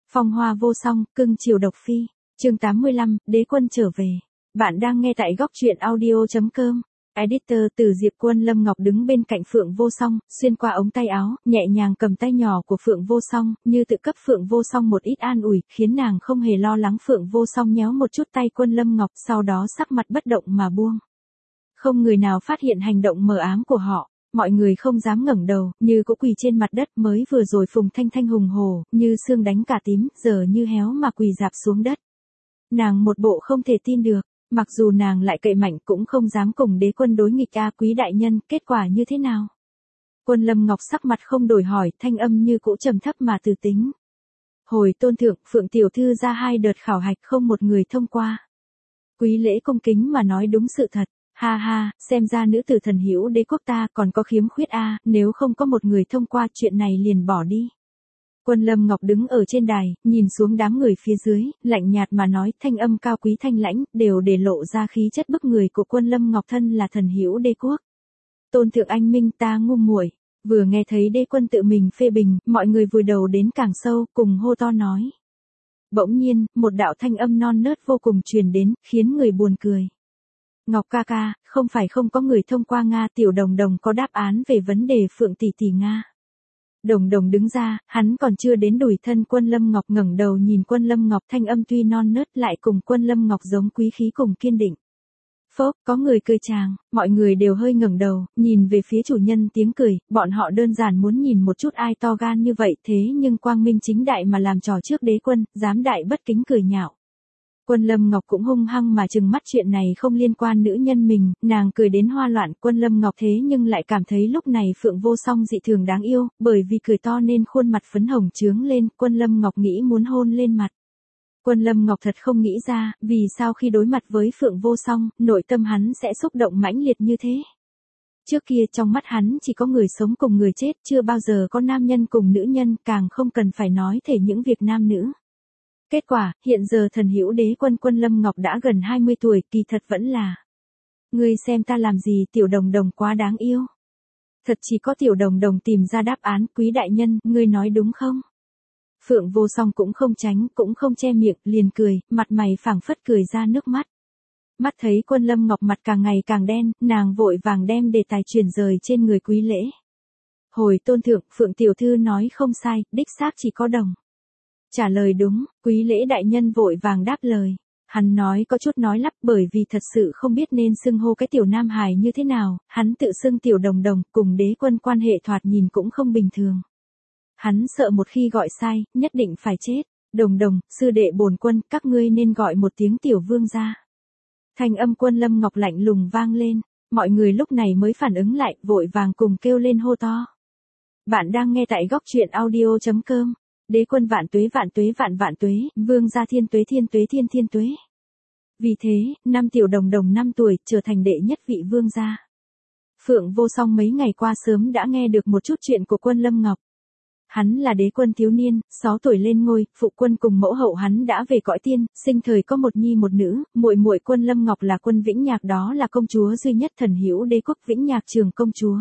Phong hoa vô song, cưng chiều độc phi. Chương 85, đế quân trở về. Bạn đang nghe tại góc truyện audio.com. Editor từ Diệp Quân. Lâm Ngọc đứng bên cạnh Phượng Vô Song, xuyên qua ống tay áo, nhẹ nhàng cầm tay nhỏ của Phượng Vô Song, như tự cấp Phượng Vô Song một ít an ủi, khiến nàng không hề lo lắng. Phượng Vô Song nhéo một chút tay Quân Lâm Ngọc, sau đó sắc mặt bất động mà buông. Không người nào phát hiện hành động mờ ám của họ. Mọi người không dám ngẩng đầu, như cũ quỳ trên mặt đất. Mới vừa rồi Phùng Thanh Thanh hùng hồ, như xương đánh cả tím, giờ như héo mà quỳ rạp xuống đất. Nàng một bộ không thể tin được, mặc dù nàng lại cậy mạnh cũng không dám cùng đế quân đối nghịch. Quý đại nhân, kết quả như thế nào? Quân Lâm Ngọc sắc mặt không đổi hỏi, thanh âm như cũ trầm thấp mà từ tính. Hồi tôn thượng, Phượng tiểu thư ra 2 đợt khảo hạch không một người thông qua. Quý lễ cung kính mà nói đúng sự thật. Ha ha, xem ra nữ tử thần hữu đế quốc ta còn có khiếm khuyết nếu không có một người thông qua chuyện này liền bỏ đi. Quân Lâm Ngọc đứng ở trên đài, nhìn xuống đám người phía dưới, lạnh nhạt mà nói, thanh âm cao quý thanh lãnh, đều để lộ ra khí chất bức người của Quân Lâm Ngọc thân là thần hữu đế quốc. Tôn thượng anh minh, ta ngu muội. Vừa nghe thấy đế quân tự mình phê bình, mọi người vùi đầu đến càng sâu, cùng hô to nói. Bỗng nhiên, một đạo thanh âm non nớt vô cùng truyền đến, khiến người buồn cười. Ngọc ca ca, không phải không có người thông qua Nga. Tiểu Đồng Đồng có đáp án về vấn đề Phượng tỷ tỷ Nga. Đồng Đồng đứng ra, hắn còn chưa đến đùi thân Quân Lâm Ngọc, ngẩng đầu nhìn Quân Lâm Ngọc, thanh âm tuy non nớt lại cùng Quân Lâm Ngọc giống quý khí cùng kiên định. Phốc, có người cười chàng, mọi người đều hơi ngẩng đầu, nhìn về phía chủ nhân tiếng cười, bọn họ đơn giản muốn nhìn một chút ai to gan như vậy, thế nhưng quang minh chính đại mà làm trò trước đế quân, dám đại bất kính cười nhạo. Quân Lâm Ngọc cũng hung hăng mà trừng mắt, chuyện này không liên quan nữ nhân mình, nàng cười đến hoa loạn. Quân Lâm Ngọc thế nhưng lại cảm thấy lúc này Phượng Vô Song dị thường đáng yêu, bởi vì cười to nên khuôn mặt phấn hồng chướng lên. Quân Lâm Ngọc nghĩ muốn hôn lên mặt. Quân Lâm Ngọc thật không nghĩ ra, vì sao khi đối mặt với Phượng Vô Song, nội tâm hắn sẽ xúc động mãnh liệt như thế. Trước kia trong mắt hắn chỉ có người sống cùng người chết, chưa bao giờ có nam nhân cùng nữ nhân, càng không cần phải nói thể những việc nam nữ. Kết quả, hiện giờ thần hữu đế quân Quân Lâm Ngọc đã gần 20 tuổi, kỳ thật vẫn là. Ngươi xem ta làm gì, Tiểu Đồng Đồng quá đáng yêu. Thật chỉ có Tiểu Đồng Đồng tìm ra đáp án, quý đại nhân, ngươi nói đúng không? Phượng Vô Song cũng không tránh, cũng không che miệng, liền cười, mặt mày phảng phất cười ra nước mắt. Mắt thấy Quân Lâm Ngọc mặt càng ngày càng đen, nàng vội vàng đem đề tài chuyển rời trên người quý lễ. Hồi tôn thượng, Phượng tiểu thư nói không sai, đích xác chỉ có Đồng. Trả lời đúng, quý lễ đại nhân vội vàng đáp lời. Hắn nói có chút nói lắp, bởi vì thật sự không biết nên xưng hô cái tiểu nam hài như thế nào, hắn tự xưng Tiểu Đồng Đồng, cùng đế quân quan hệ thoạt nhìn cũng không bình thường. Hắn sợ một khi gọi sai, nhất định phải chết. Đồng Đồng, sư đệ bổn quân, các ngươi nên gọi một tiếng tiểu vương gia. Thanh âm Quân Lâm Ngọc lạnh lùng vang lên, mọi người lúc này mới phản ứng lại, vội vàng cùng kêu lên hô to. Bạn đang nghe tại góc truyện audio.com. Đế quân vạn tuế vạn tuế, vương gia thiên tuế thiên tuế. Vì thế, năm Tiểu Đồng Đồng 5 tuổi, trở thành đệ nhất vị vương gia. Phượng Vô Song mấy ngày qua sớm đã nghe được một chút chuyện của Quân Lâm Ngọc. Hắn là đế quân thiếu niên, 6 tuổi lên ngôi, phụ quân cùng mẫu hậu hắn đã về cõi tiên, sinh thời có một nhi một nữ, muội muội Quân Lâm Ngọc là Quân Vĩnh Nhạc, đó là công chúa duy nhất thần hữu đế quốc Vĩnh Nhạc Trường công chúa.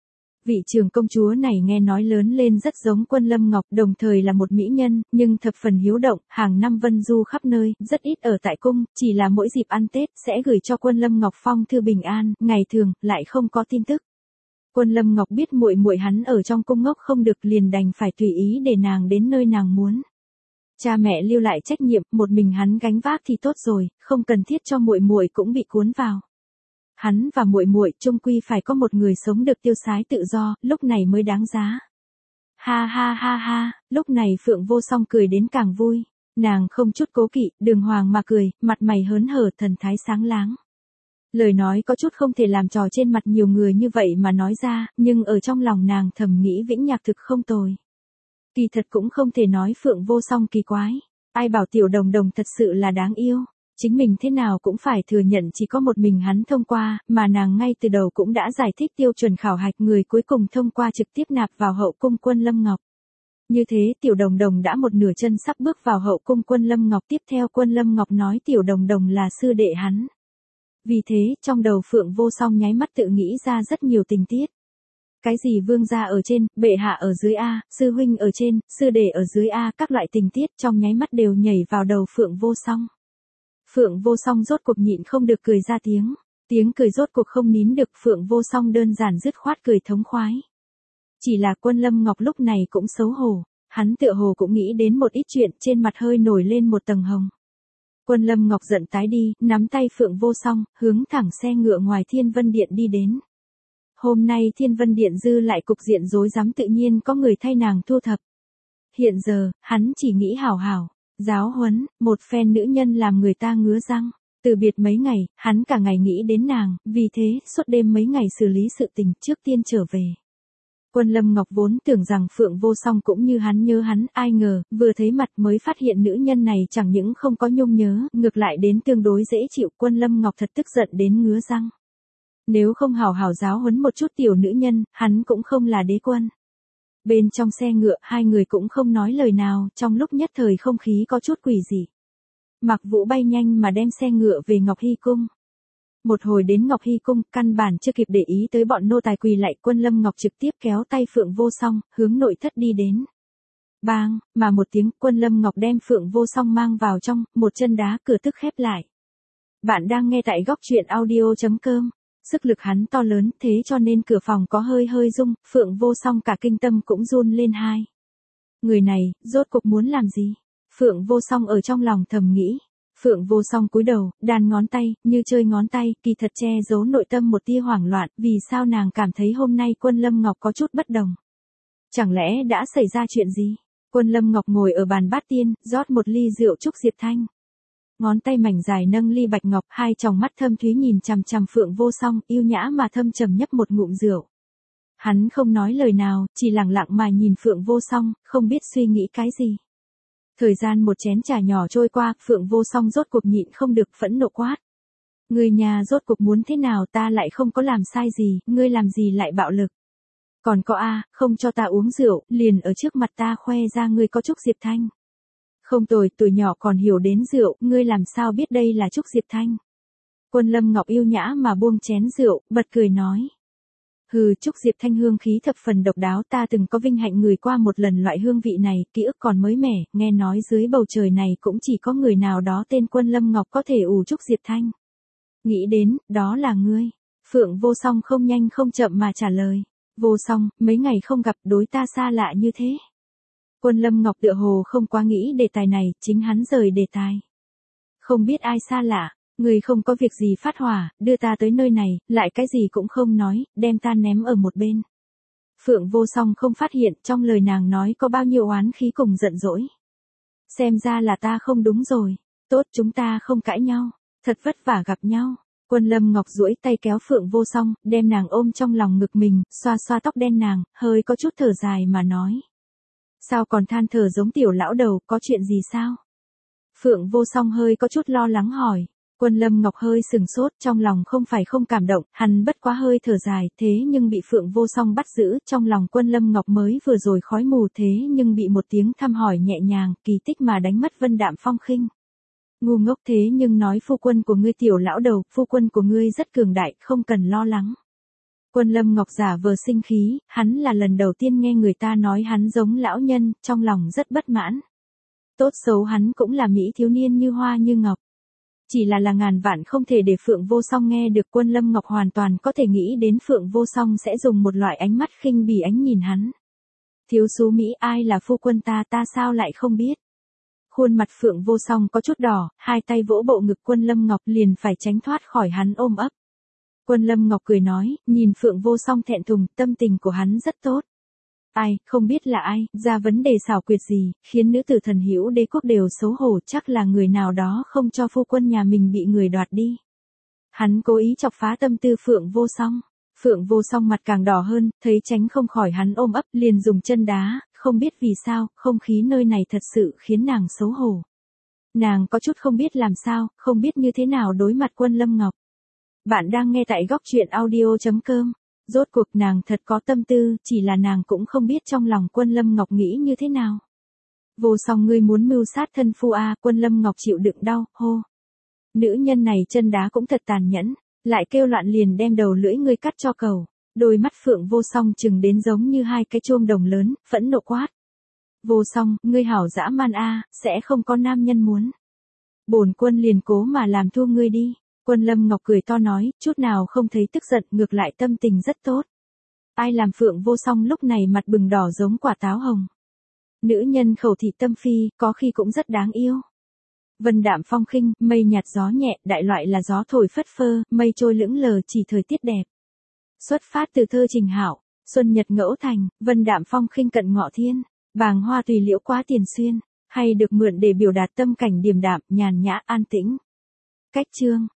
Vị trường công chúa này nghe nói lớn lên rất giống Quân Lâm Ngọc, đồng thời là một mỹ nhân, nhưng thập phần hiếu động, hàng năm vân du khắp nơi, rất ít ở tại cung, chỉ là mỗi dịp ăn Tết sẽ gửi cho Quân Lâm Ngọc phong thư bình an, ngày thường lại không có tin tức. Quân Lâm Ngọc biết muội muội hắn ở trong cung ngốc không được, liền đành phải tùy ý để nàng đến nơi nàng muốn. Cha mẹ lưu lại trách nhiệm, một mình hắn gánh vác thì tốt rồi, không cần thiết cho muội muội cũng bị cuốn vào. Hắn và muội muội chung quy phải có một người sống được tiêu sái tự do, lúc này mới đáng giá. Ha ha ha ha, lúc này Phượng Vô Song cười đến càng vui, nàng không chút cố kỵ, đường hoàng mà cười, mặt mày hớn hở, thần thái sáng láng. Lời nói có chút không thể làm trò trên mặt nhiều người như vậy mà nói ra, nhưng ở trong lòng nàng thầm nghĩ Vĩnh Nhạc thực không tồi. Kỳ thật cũng không thể nói Phượng Vô Song kỳ quái, ai bảo Tiểu Đồng Đồng thật sự là đáng yêu. Chính mình thế nào cũng phải thừa nhận chỉ có một mình hắn thông qua, mà nàng ngay từ đầu cũng đã giải thích tiêu chuẩn khảo hạch, người cuối cùng thông qua trực tiếp nạp vào hậu cung Quân Lâm Ngọc. Như thế Tiểu Đồng Đồng đã một nửa chân sắp bước vào hậu cung Quân Lâm Ngọc, tiếp theo Quân Lâm Ngọc nói Tiểu Đồng Đồng là sư đệ hắn. Vì thế, trong đầu Phượng Vô Song nháy mắt tự nghĩ ra rất nhiều tình tiết. Cái gì vương gia ở trên, bệ hạ ở dưới a, sư huynh ở trên, sư đệ ở dưới a, các loại tình tiết trong nháy mắt đều nhảy vào đầu Phượng Vô Song. Phượng Vô Song rốt cuộc nhịn không được cười ra tiếng. Tiếng cười rốt cuộc không nín được, Phượng Vô Song đơn giản dứt khoát cười thống khoái. Chỉ là Quân Lâm Ngọc lúc này cũng xấu hổ, hắn tựa hồ cũng nghĩ đến một ít chuyện, trên mặt hơi nổi lên một tầng hồng. Quân Lâm Ngọc giận tái đi, nắm tay Phượng Vô Song, hướng thẳng xe ngựa ngoài Thiên Vân Điện đi đến. Hôm nay Thiên Vân Điện dư lại cục diện rối rắm, tự nhiên có người thay nàng thu thập. Hiện giờ, hắn chỉ nghĩ hảo hảo giáo huấn một phen nữ nhân làm người ta ngứa răng. Từ biệt mấy ngày, hắn cả ngày nghĩ đến nàng, vì thế, suốt đêm mấy ngày xử lý sự tình, trước tiên trở về. Quân Lâm Ngọc vốn tưởng rằng Phượng Vô Song cũng như hắn nhớ hắn, ai ngờ, vừa thấy mặt mới phát hiện nữ nhân này chẳng những không có nhung nhớ, ngược lại đến tương đối dễ chịu. Quân Lâm Ngọc thật tức giận đến ngứa răng. Nếu không hảo hảo giáo huấn một chút tiểu nữ nhân, hắn cũng không là đế quân. Bên trong xe ngựa, hai người cũng không nói lời nào, trong lúc nhất thời không khí có chút quỷ dị. Mạc Vũ bay nhanh mà đem xe ngựa về Ngọc Hy Cung. Một hồi đến Ngọc Hy Cung, căn bản chưa kịp để ý tới bọn nô tài quỳ lạy, Quân Lâm Ngọc trực tiếp kéo tay Phượng Vô Song, hướng nội thất đi đến. Bang, mà một tiếng, Quân Lâm Ngọc đem Phượng Vô Song mang vào trong, một chân đá cửa tức khép lại. Bạn đang nghe tại góc truyện audio.com. Sức lực hắn to lớn, thế cho nên cửa phòng có hơi hơi rung, Phượng Vô Song cả kinh tâm cũng run lên hai. Người này, rốt cuộc muốn làm gì? Phượng Vô Song ở trong lòng thầm nghĩ. Phượng Vô Song cúi đầu, đàn ngón tay, như chơi ngón tay, kỳ thật che giấu nội tâm một tia hoảng loạn, vì sao nàng cảm thấy hôm nay Quân Lâm Ngọc có chút bất đồng. Chẳng lẽ đã xảy ra chuyện gì? Quân Lâm Ngọc ngồi ở bàn bát tiên, rót một ly rượu chúc Diệp Thanh. Ngón tay mảnh dài nâng ly bạch ngọc, hai tròng mắt thâm thúy nhìn chằm chằm Phượng Vô Song, yêu nhã mà thâm trầm nhấp một ngụm rượu. Hắn không nói lời nào, chỉ lặng lặng mà nhìn Phượng Vô Song, không biết suy nghĩ cái gì. Thời gian một chén trà nhỏ trôi qua, Phượng Vô Song rốt cuộc nhịn không được, phẫn nộ quát. Người nhà rốt cuộc muốn thế nào, ta lại không có làm sai gì, ngươi làm gì lại bạo lực. Còn có không cho ta uống rượu, liền ở trước mặt ta khoe ra ngươi có Trúc Diệp Thanh. Không tồi, tuổi nhỏ còn hiểu đến rượu, ngươi làm sao biết đây là Trúc Diệp Thanh. Quân Lâm Ngọc yêu nhã mà buông chén rượu, bật cười nói. Hừ, Trúc Diệp Thanh hương khí thập phần độc đáo, ta từng có vinh hạnh ngửi qua một lần loại hương vị này, ký ức còn mới mẻ, nghe nói dưới bầu trời này cũng chỉ có người nào đó tên Quân Lâm Ngọc có thể ủ Trúc Diệp Thanh. Nghĩ đến, đó là ngươi. Phượng Vô Song không nhanh không chậm mà trả lời. Vô Song, mấy ngày không gặp, đối ta xa lạ như thế. Quân Lâm Ngọc tựa hồ không quá nghĩ đề tài này, chính hắn rời đề tài. Không biết ai xa lạ, người không có việc gì phát hỏa, đưa ta tới nơi này, lại cái gì cũng không nói, đem ta ném ở một bên. Phượng Vô Song không phát hiện trong lời nàng nói có bao nhiêu oán khí cùng giận dỗi. Xem ra là ta không đúng rồi, tốt chúng ta không cãi nhau, thật vất vả gặp nhau. Quân Lâm Ngọc duỗi tay kéo Phượng Vô Song, đem nàng ôm trong lòng ngực mình, xoa xoa tóc đen nàng, hơi có chút thở dài mà nói. Sao còn than thở giống tiểu lão đầu, có chuyện gì sao? Phượng Vô Song hơi có chút lo lắng hỏi. Quân Lâm Ngọc hơi sừng sốt, trong lòng không phải không cảm động, hắn bất quá hơi thở dài, thế nhưng bị Phượng Vô Song bắt giữ, trong lòng Quân Lâm Ngọc mới vừa rồi khói mù, thế nhưng bị một tiếng thăm hỏi nhẹ nhàng, kỳ tích mà đánh mất vân đạm phong khinh. Ngu ngốc, thế nhưng nói phu quân của ngươi tiểu lão đầu, phu quân của ngươi rất cường đại, không cần lo lắng. Quân Lâm Ngọc giả vờ sinh khí, hắn là lần đầu tiên nghe người ta nói hắn giống lão nhân, trong lòng rất bất mãn. Tốt xấu hắn cũng là mỹ thiếu niên như hoa như ngọc. Chỉ là ngàn vạn không thể để Phượng Vô Song nghe được. Quân Lâm Ngọc hoàn toàn có thể nghĩ đến Phượng Vô Song sẽ dùng một loại ánh mắt khinh bỉ ánh nhìn hắn. Thiếu xú Mỹ, ai là phu quân ta sao lại không biết. Khuôn mặt Phượng Vô Song có chút đỏ, hai tay vỗ bộ ngực Quân Lâm Ngọc liền phải tránh thoát khỏi hắn ôm ấp. Quân Lâm Ngọc cười nói, nhìn Phượng Vô Song thẹn thùng, tâm tình của hắn rất tốt. Ai, không biết là ai, ra vấn đề xảo quyệt gì, khiến nữ tử thần hữu đế quốc đều xấu hổ, chắc là người nào đó không cho phu quân nhà mình bị người đoạt đi. Hắn cố ý chọc phá tâm tư Phượng Vô Song. Phượng Vô Song mặt càng đỏ hơn, thấy tránh không khỏi hắn ôm ấp, liền dùng chân đá, không biết vì sao, không khí nơi này thật sự khiến nàng xấu hổ. Nàng có chút không biết làm sao, không biết như thế nào đối mặt Quân Lâm Ngọc. Bạn đang nghe tại góc truyện audio.com. Rốt cuộc nàng thật có tâm tư, chỉ là nàng cũng không biết trong lòng Quân Lâm Ngọc nghĩ như thế nào. Vô Song, ngươi muốn mưu sát thân phu Quân Lâm Ngọc chịu đựng đau, hô. Nữ nhân này chân đá cũng thật tàn nhẫn, lại kêu loạn liền đem đầu lưỡi ngươi cắt cho cầu. Đôi mắt Phượng Vô Song chừng đến giống như hai cái chuông đồng lớn, phẫn nộ quát. Vô Song, ngươi hảo dã man a, sẽ không có nam nhân muốn. Bổn quân liền cố mà làm thua ngươi đi. Quân Lâm Ngọc cười to nói, chút nào không thấy tức giận, ngược lại tâm tình rất tốt. Ai làm Phượng Vô Song lúc này mặt bừng đỏ giống quả táo hồng. Nữ nhân khẩu thị tâm phi, có khi cũng rất đáng yêu. Vân đạm phong khinh, mây nhạt gió nhẹ, đại loại là gió thổi phất phơ, mây trôi lững lờ chỉ thời tiết đẹp. Xuất phát từ thơ Trình Hạo, xuân nhật ngẫu thành, vân đạm phong khinh cận ngọ thiên, bàng hoa tùy liễu quá tiền xuyên, hay được mượn để biểu đạt tâm cảnh điềm đạm, nhàn nhã, an tĩnh. Cách chương